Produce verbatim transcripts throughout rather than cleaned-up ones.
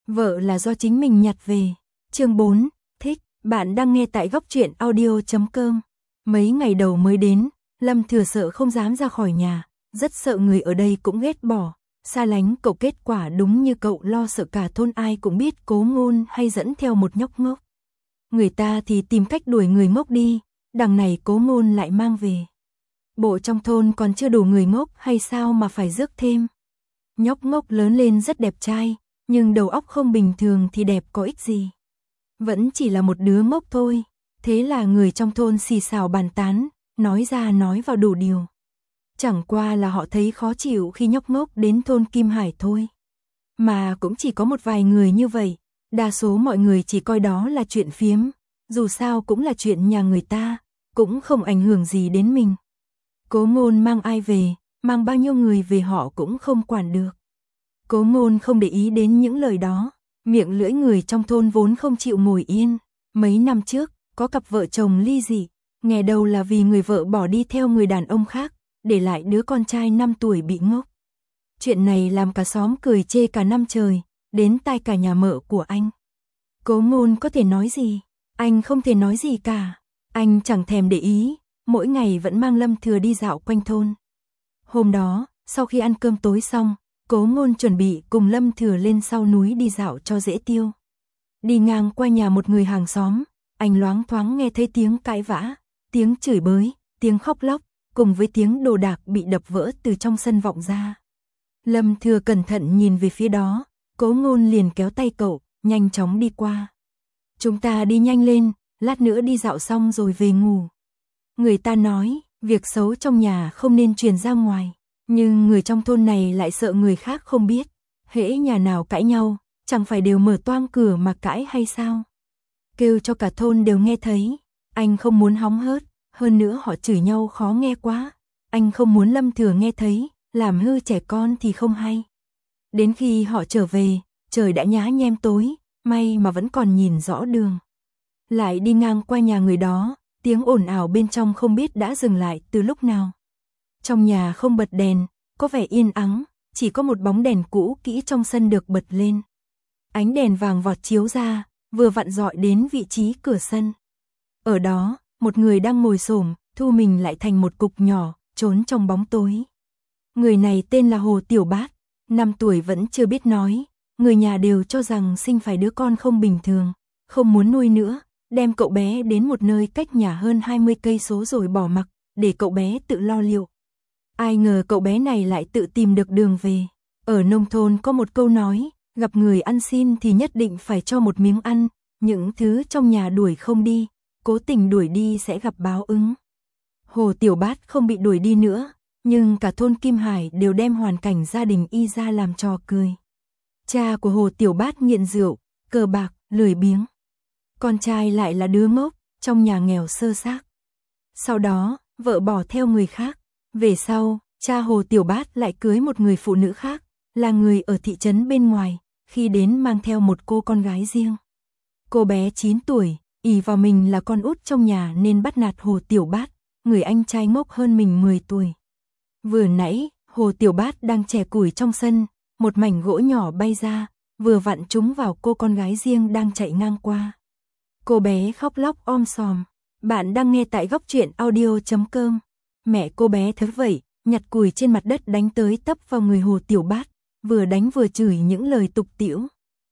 vợ là do chính mình nhặt về. Chương bốn, thích, bạn đang nghe tại góc truyện audio chấm com. Mấy ngày đầu mới đến, Lâm Thừa sợ không dám ra khỏi nhà, rất sợ người ở đây cũng ghét bỏ, xa lánh cậu, kết quả đúng như cậu lo, sợ cả thôn ai cũng biết Cố Ngôn hay dẫn theo một nhóc ngốc. Người ta thì tìm cách đuổi người ngốc đi, đằng này Cố Ngôn lại mang về. Bộ trong thôn còn chưa đủ người ngốc hay sao mà phải rước thêm. Nhóc ngốc lớn lên rất đẹp trai, nhưng đầu óc không bình thường thì đẹp có ích gì. Vẫn chỉ là một đứa ngốc thôi. Thế là người trong thôn xì xào bàn tán, nói ra nói vào đủ điều. Chẳng qua là họ thấy khó chịu khi nhóc ngốc đến thôn Kim Hải thôi. Mà cũng chỉ có một vài người như vậy, đa số mọi người chỉ coi đó là chuyện phiếm, dù sao cũng là chuyện nhà người ta, cũng không ảnh hưởng gì đến mình. Cố Ngôn mang ai về, mang bao nhiêu người về họ cũng không quản được. Cố Ngôn không để ý đến những lời đó, miệng lưỡi người trong thôn vốn không chịu ngồi yên. Mấy năm trước, có cặp vợ chồng ly dị, nghe đầu là vì người vợ bỏ đi theo người đàn ông khác, để lại đứa con trai năm tuổi bị ngốc. Chuyện này làm cả xóm cười chê cả năm trời, đến tai cả nhà mợ của anh. Cố Ngôn có thể nói gì? Anh không thể nói gì cả. Anh chẳng thèm để ý, mỗi ngày vẫn mang Lâm Thừa đi dạo quanh thôn. Hôm đó, sau khi ăn cơm tối xong, Cố Ngôn chuẩn bị cùng Lâm Thừa lên sau núi đi dạo cho dễ tiêu. Đi ngang qua nhà một người hàng xóm, anh loáng thoáng nghe thấy tiếng cãi vã, tiếng chửi bới, tiếng khóc lóc, cùng với tiếng đồ đạc bị đập vỡ từ trong sân vọng ra. Lâm Thừa cẩn thận nhìn về phía đó, Cố Ngôn liền kéo tay cậu, nhanh chóng đi qua. Chúng ta đi nhanh lên, lát nữa đi dạo xong rồi về ngủ. Người ta nói, việc xấu trong nhà không nên truyền ra ngoài, nhưng người trong thôn này lại sợ người khác không biết. Hễ nhà nào cãi nhau, chẳng phải đều mở toang cửa mà cãi hay sao? Kêu cho cả thôn đều nghe thấy. Anh không muốn hóng hớt, hơn nữa họ chửi nhau khó nghe quá. Anh không muốn Lâm Thừa nghe thấy, làm hư trẻ con thì không hay. Đến khi họ trở về, trời đã nhá nhem tối, may mà vẫn còn nhìn rõ đường. Lại đi ngang qua nhà người đó, tiếng ồn ào bên trong không biết đã dừng lại từ lúc nào. Trong nhà không bật đèn, có vẻ yên ắng, chỉ có một bóng đèn cũ kỹ trong sân được bật lên. Ánh đèn vàng vọt chiếu ra, vừa vặn rọi đến vị trí cửa sân. Ở đó, một người đang ngồi xổm, thu mình lại thành một cục nhỏ, trốn trong bóng tối. Người này tên là Hồ Tiểu Bát, năm tuổi vẫn chưa biết nói, người nhà đều cho rằng sinh phải đứa con không bình thường, không muốn nuôi nữa, đem cậu bé đến một nơi cách nhà hơn hai mươi cây số rồi bỏ mặc, để cậu bé tự lo liệu. Ai ngờ cậu bé này lại tự tìm được đường về. Ở nông thôn có một câu nói, gặp người ăn xin thì nhất định phải cho một miếng ăn, những thứ trong nhà đuổi không đi, cố tình đuổi đi sẽ gặp báo ứng. Hồ Tiểu Bát không bị đuổi đi nữa, nhưng cả thôn Kim Hải đều đem hoàn cảnh gia đình y ra làm trò cười. Cha của Hồ Tiểu Bát nghiện rượu, cờ bạc, lười biếng. Con trai lại là đứa ngốc, trong nhà nghèo sơ xác. Sau đó, vợ bỏ theo người khác. Về sau, cha Hồ Tiểu Bát lại cưới một người phụ nữ khác, là người ở thị trấn bên ngoài, khi đến mang theo một cô con gái riêng. Cô bé chín tuổi, ỷ vào mình là con út trong nhà nên bắt nạt Hồ Tiểu Bát, người anh trai ngốc hơn mình mười tuổi. Vừa nãy, Hồ Tiểu Bát đang chẻ củi trong sân, một mảnh gỗ nhỏ bay ra, vừa vặn trúng vào cô con gái riêng đang chạy ngang qua. Cô bé khóc lóc om sòm. Bạn đang nghe tại góc truyện audio chấm com. Mẹ cô bé thấy vậy, nhặt củi trên mặt đất đánh tới tấp vào người Hồ Tiểu Bát, vừa đánh vừa chửi những lời tục tĩu.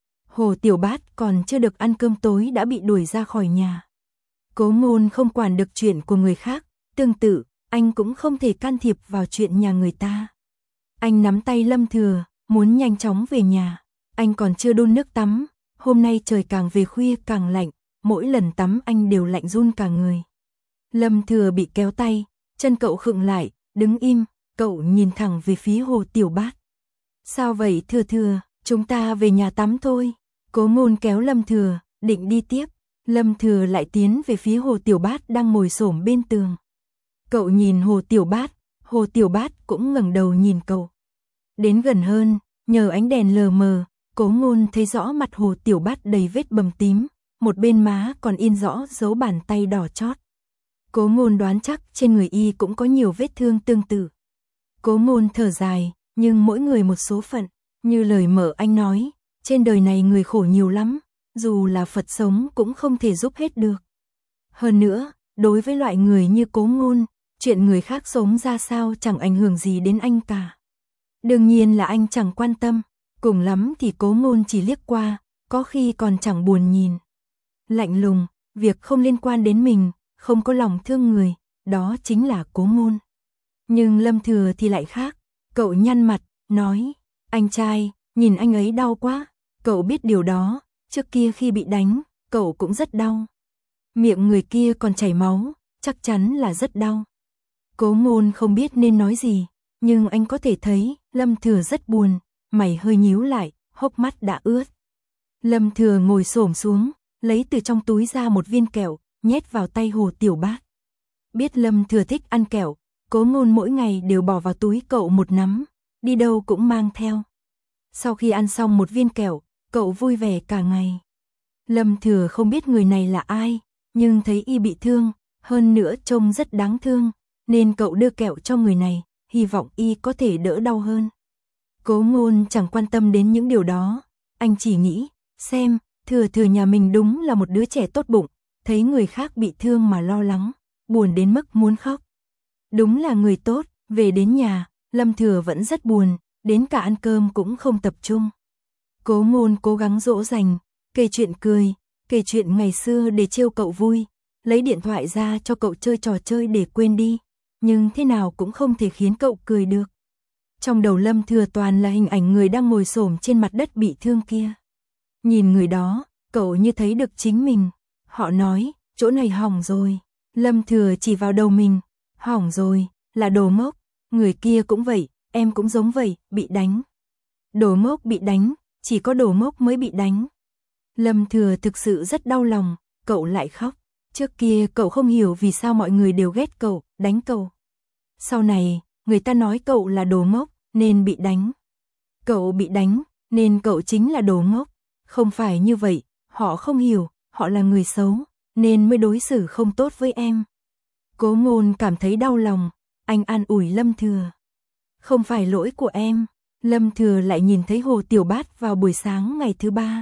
Hồ Tiểu Bát còn chưa được ăn cơm tối đã bị đuổi ra khỏi nhà. Cố Ngôn không quản được chuyện của người khác, tương tự, anh cũng không thể can thiệp vào chuyện nhà người ta. Anh nắm tay Lâm Thừa, muốn nhanh chóng về nhà. Anh còn chưa đun nước tắm, hôm nay trời càng về khuya càng lạnh, mỗi lần tắm anh đều lạnh run cả người. Lâm Thừa bị kéo tay, chân cậu khựng lại, đứng im, cậu nhìn thẳng về phía Hồ Tiểu Bát. Sao vậy Thừa Thừa, chúng ta về nhà tắm thôi. Cố Ngôn kéo Lâm Thừa, định đi tiếp. Lâm Thừa lại tiến về phía Hồ Tiểu Bát đang ngồi xổm bên tường. Cậu nhìn Hồ Tiểu Bát, Hồ Tiểu Bát cũng ngẩng đầu nhìn cậu. Đến gần hơn, nhờ ánh đèn lờ mờ, Cố Ngôn thấy rõ mặt Hồ Tiểu Bát đầy vết bầm tím, một bên má còn in rõ dấu bàn tay đỏ chót. Cố Ngôn đoán chắc trên người y cũng có nhiều vết thương tương tự. Cố Ngôn thở dài, nhưng mỗi người một số phận, như lời mợ anh nói, trên đời này người khổ nhiều lắm, dù là Phật sống cũng không thể giúp hết được. Hơn nữa, đối với loại người như Cố Ngôn, chuyện người khác sống ra sao chẳng ảnh hưởng gì đến anh cả. Đương nhiên là anh chẳng quan tâm, cùng lắm thì Cố Ngôn chỉ liếc qua, có khi còn chẳng buồn nhìn. Lạnh lùng, việc không liên quan đến mình, không có lòng thương người, đó chính là Cố Ngôn. Nhưng Lâm Thừa thì lại khác, cậu nhăn mặt, nói, anh trai, nhìn anh ấy đau quá, cậu biết điều đó, trước kia khi bị đánh, cậu cũng rất đau. Miệng người kia còn chảy máu, chắc chắn là rất đau. Cố Ngôn không biết nên nói gì, nhưng anh có thể thấy Lâm Thừa rất buồn, mày hơi nhíu lại, hốc mắt đã ướt. Lâm Thừa ngồi xổm xuống, lấy từ trong túi ra một viên kẹo, nhét vào tay Hồ Tiểu Bát. Biết Lâm Thừa thích ăn kẹo, Cố Ngôn mỗi ngày đều bỏ vào túi cậu một nắm, đi đâu cũng mang theo. Sau khi ăn xong một viên kẹo, cậu vui vẻ cả ngày. Lâm Thừa không biết người này là ai, nhưng thấy y bị thương, hơn nữa trông rất đáng thương, nên cậu đưa kẹo cho người này, hy vọng y có thể đỡ đau hơn. Cố Ngôn chẳng quan tâm đến những điều đó, anh chỉ nghĩ, xem, Thừa Thừa nhà mình đúng là một đứa trẻ tốt bụng, thấy người khác bị thương mà lo lắng, buồn đến mức muốn khóc. Đúng là người tốt, về đến nhà, Lâm Thừa vẫn rất buồn, đến cả ăn cơm cũng không tập trung. Cố Ngôn cố gắng dỗ dành, kể chuyện cười, kể chuyện ngày xưa để trêu cậu vui, lấy điện thoại ra cho cậu chơi trò chơi để quên đi, nhưng thế nào cũng không thể khiến cậu cười được. Trong đầu Lâm Thừa toàn là hình ảnh người đang ngồi xổm trên mặt đất bị thương kia. Nhìn người đó, cậu như thấy được chính mình. Họ nói, chỗ này hỏng rồi. Lâm Thừa chỉ vào đầu mình, hỏng rồi, là đồ ngốc. Người kia cũng vậy, em cũng giống vậy, bị đánh. Đồ ngốc bị đánh, chỉ có đồ ngốc mới bị đánh. Lâm Thừa thực sự rất đau lòng, cậu lại khóc. Trước kia cậu không hiểu vì sao mọi người đều ghét cậu, đánh cậu. Sau này, người ta nói cậu là đồ ngốc, nên bị đánh. Cậu bị đánh, nên cậu chính là đồ ngốc. Không phải như vậy, họ không hiểu, họ là người xấu, nên mới đối xử không tốt với em. Cố Ngôn cảm thấy đau lòng, anh an ủi Lâm Thừa. Không phải lỗi của em. Lâm Thừa lại nhìn thấy Hồ Tiểu Bát vào buổi sáng ngày thứ ba.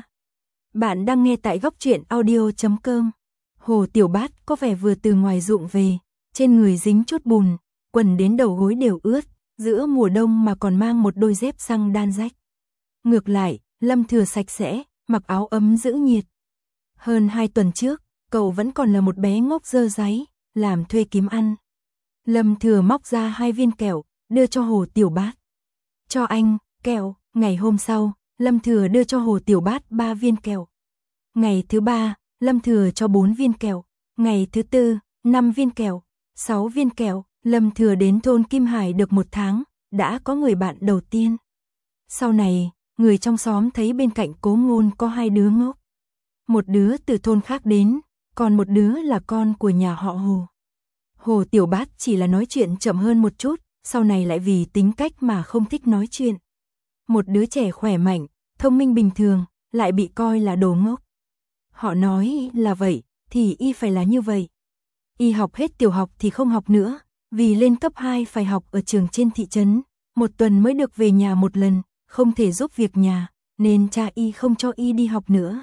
Bạn đang nghe tại góc truyện audio chấm com. Hồ Tiểu Bát có vẻ vừa từ ngoài ruộng về, trên người dính chút bùn, quần đến đầu gối đều ướt, giữa mùa đông mà còn mang một đôi dép xăng đan rách. Ngược lại, Lâm Thừa sạch sẽ, mặc áo ấm giữ nhiệt. Hơn hai tuần trước, cậu vẫn còn là một bé ngốc dơ dáy, làm thuê kiếm ăn. Lâm Thừa móc ra hai viên kẹo, đưa cho Hồ Tiểu Bát. Cho anh, kẹo. Ngày hôm sau, Lâm Thừa đưa cho Hồ Tiểu Bát ba viên kẹo. Ngày thứ ba, Lâm Thừa cho bốn viên kẹo. Ngày thứ tư, năm viên kẹo, sáu viên kẹo. Lâm Thừa đến thôn Kim Hải được một tháng, đã có người bạn đầu tiên. Sau này, người trong xóm thấy bên cạnh Cố Ngôn có hai đứa ngốc. Một đứa từ thôn khác đến, còn một đứa là con của nhà họ Hồ. Hồ Tiểu Bát chỉ là nói chuyện chậm hơn một chút, sau này lại vì tính cách mà không thích nói chuyện. Một đứa trẻ khỏe mạnh, thông minh bình thường, lại bị coi là đồ ngốc. Họ nói là vậy, thì y phải là như vậy. Y học hết tiểu học thì không học nữa, vì lên cấp hai phải học ở trường trên thị trấn, một tuần mới được về nhà một lần, không thể giúp việc nhà, nên cha y không cho y đi học nữa.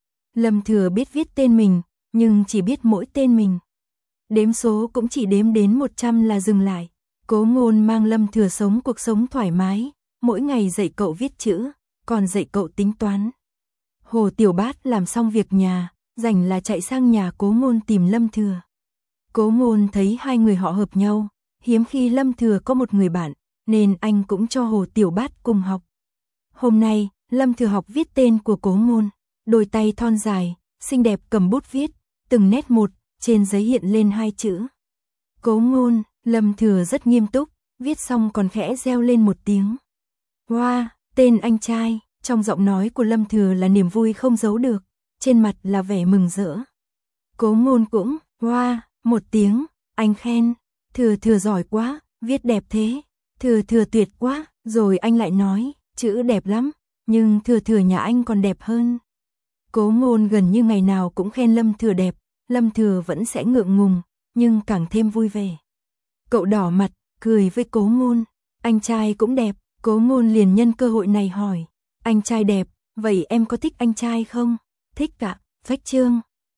Lâm Thừa biết viết tên mình, nhưng chỉ biết mỗi tên mình. Đếm số cũng chỉ đếm đến một trăm là dừng lại. Cố Ngôn mang Lâm Thừa sống cuộc sống thoải mái, mỗi ngày dạy cậu viết chữ, còn dạy cậu tính toán. Hồ Tiểu Bát làm xong việc nhà, rảnh là chạy sang nhà Cố Ngôn tìm Lâm Thừa. Cố Ngôn thấy hai người họ hợp nhau, hiếm khi Lâm Thừa có một người bạn, nên anh cũng cho Hồ Tiểu Bát cùng học. Hôm nay, Lâm Thừa học viết tên của Cố Ngôn, đôi tay thon dài, xinh đẹp cầm bút viết, từng nét một, trên giấy hiện lên hai chữ. Cố Ngôn. Lâm Thừa rất nghiêm túc, viết xong còn khẽ reo lên một tiếng. Wow, tên anh trai, trong giọng nói của Lâm Thừa là niềm vui không giấu được, trên mặt là vẻ mừng rỡ. Cố Ngôn cũng, wow, một tiếng, anh khen, Thừa Thừa giỏi quá, viết đẹp thế, Thừa Thừa tuyệt quá, rồi anh lại nói, chữ đẹp lắm, nhưng Thừa Thừa nhà anh còn đẹp hơn. Cố Ngôn gần như ngày nào cũng khen Lâm Thừa đẹp, Lâm Thừa vẫn sẽ ngượng ngùng, nhưng càng thêm vui vẻ. Cậu đỏ mặt, cười với Cố Ngôn, anh trai cũng đẹp. Cố Ngôn liền nhân cơ hội này hỏi, anh trai đẹp, Vậy em có thích anh trai không? Thích ạ, phách trương.